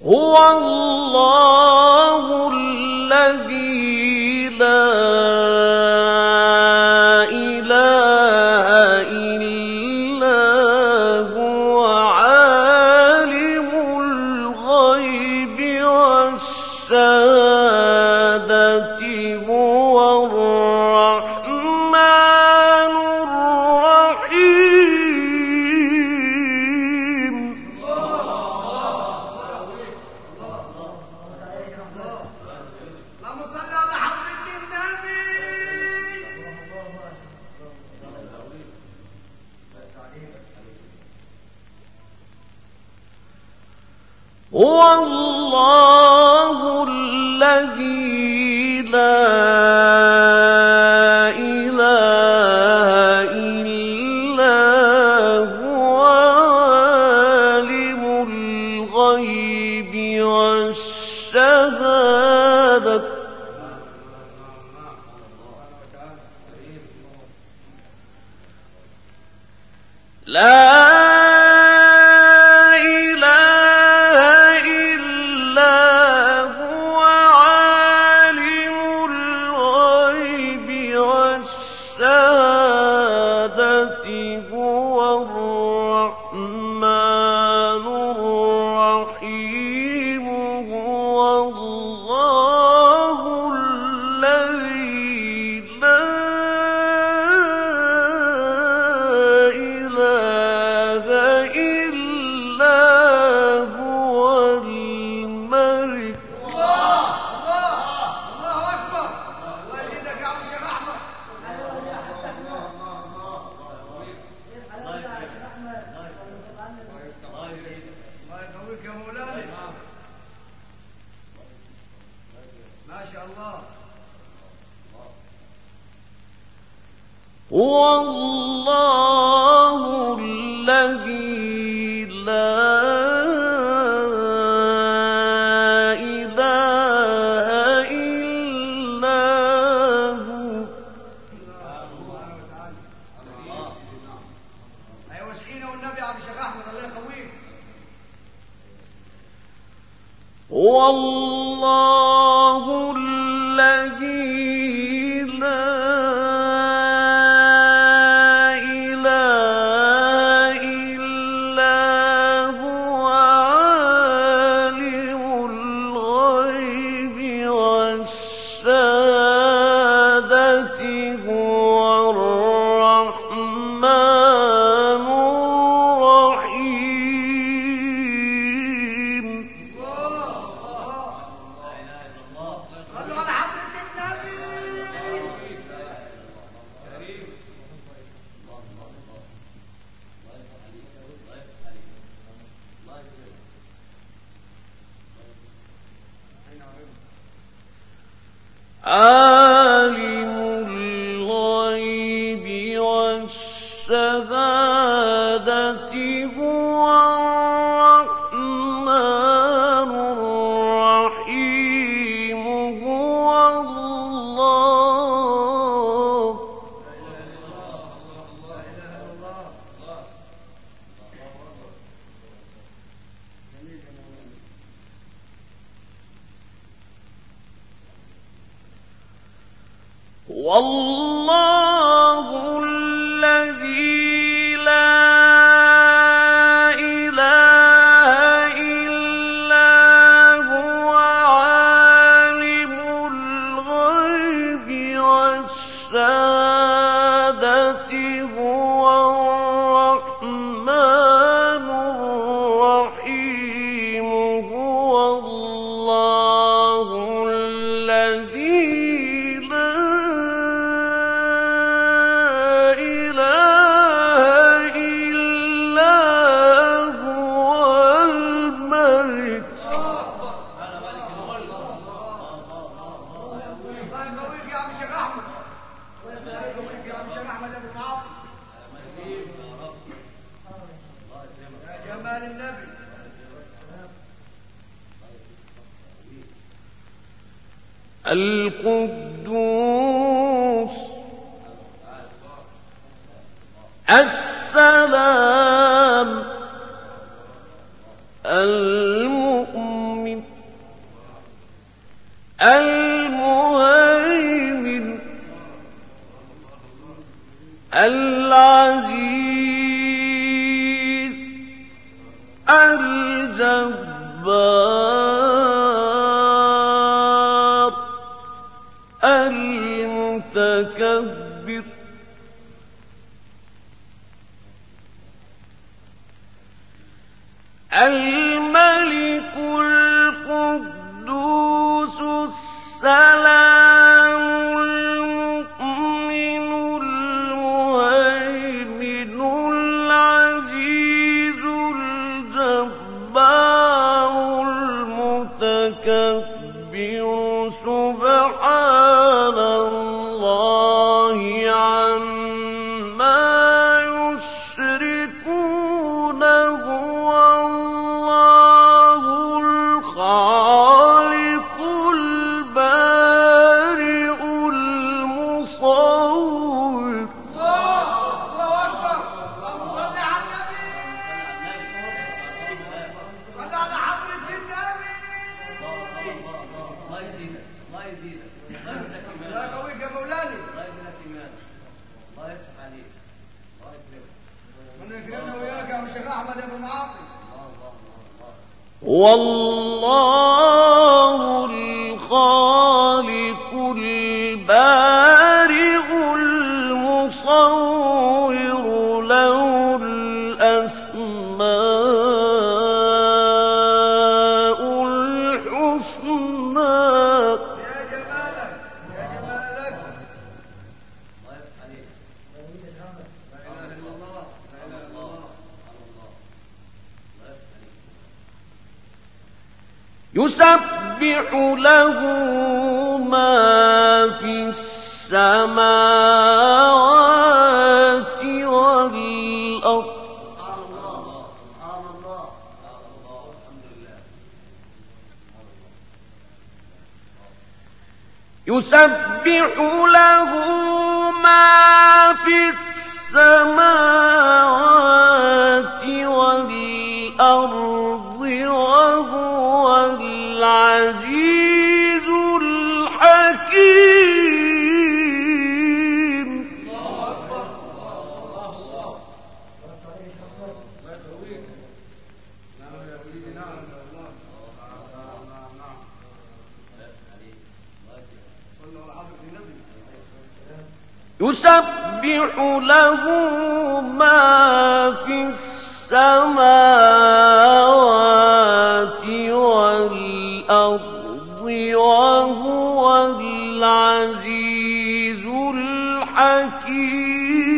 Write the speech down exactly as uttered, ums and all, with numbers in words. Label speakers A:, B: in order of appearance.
A: هو الله الذي لا إله إلا هو عالم الغيب والشهادة هو الرحمن الرحيم.
B: اللهم صل على حضرة النبي.
A: هو الله الذي لا إله إلا هو عالم الغيب والشهادة لا هو الله الذي لا إله إلا هو.
B: أيوة سقينا والنبي عبد الشيخ أحمد الله يقويك.
A: هو الله الذي عالم الغيب والشهادة هو الرحمن الرحيم. هو الله والله الذي لا إله إلا هو عالم الغيب والشهادة هو الرحمن الرحيم. هو الله الذي القدوس السلام المؤمن الجبار المتكبر الملك القدوس السلام المؤمن المهيمن العزيز الجبار المتكبر سبحان الله عما يشركون هو الله الخالق البارئ المصور.
B: الله أكبر. اللهم صل على النبي. صل على حضرة النبي.
C: الله يزيدك الله يزيدك
B: الله يقويك يا مولانا.
C: الله يزيدك إيمان الله يفتح عليك الله يكرمك
B: من يكرمنا وياك يا شيخ أحمد يا أبو المعاطي.
A: والله الخالق البارئ المصور له الأسماء الحسنى.
B: يا جمالك يا جمالك.
C: الله يفتح عليك
B: لا إله إلا الله لا إله إلا الله.
A: يسبح له ما في السماوات والأرض
B: سبحان الله سبحان الله.
A: يسبح له ما في السماوات والأرض وهو العزيز الحكيم.
B: الله أكبر. الله الله الله. الله يقويك. نعم يا سيدي نعم الله. نعم نعم نعم. صلوا على حضرة النبي.
A: يسبح له ما في السماوات والأرض وهو العزيز الحكيم.